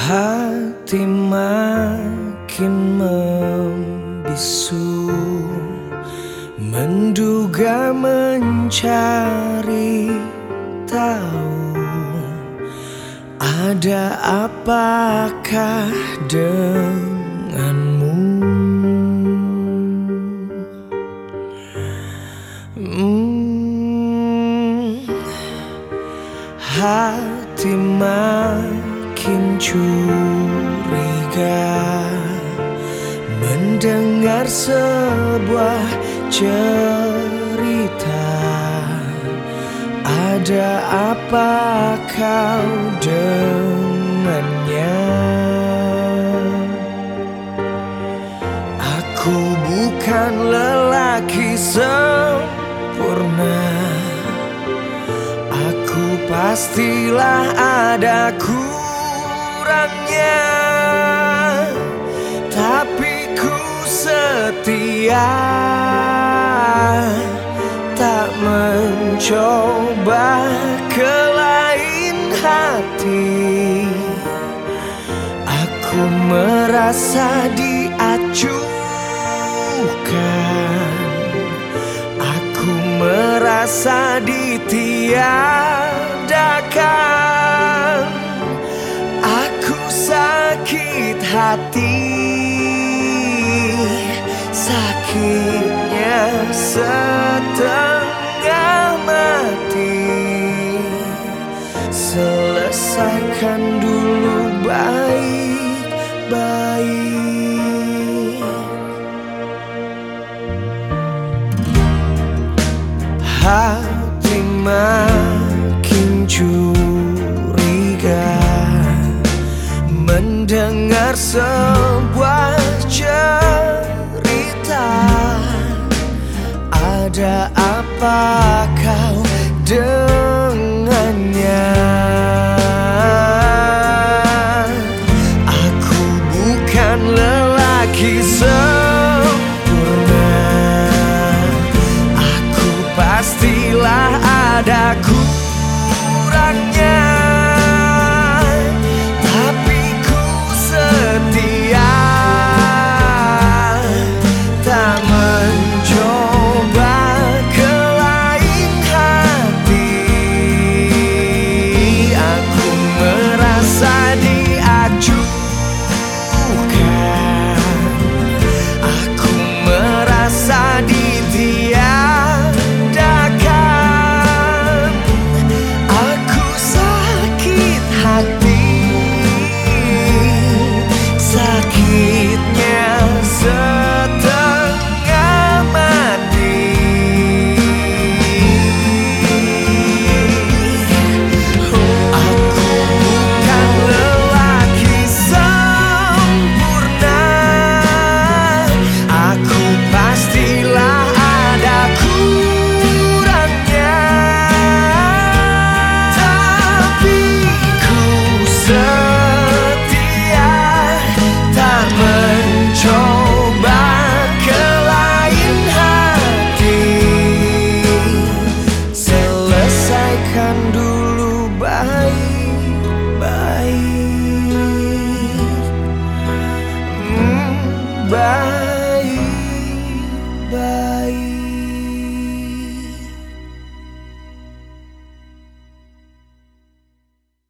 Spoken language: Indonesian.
Hati makin membisu, menduga mencari tahu ada apakah denganmu. Hati makin curiga mendengar sebuah cerita. Ada apa kau dengannya? Aku bukan lelaki sempurna, aku pastilah ada kurangnya, tapi ku setia, tak mencoba ke lain hati. Aku merasa diacuhkan, aku merasa ditiadakan. Aku sakit hati, sakitnya setengah mati. Selesaikan dulu baik-baik. Hati makin curiga mendengar sebuah cerita. Ada apa kau dengannya?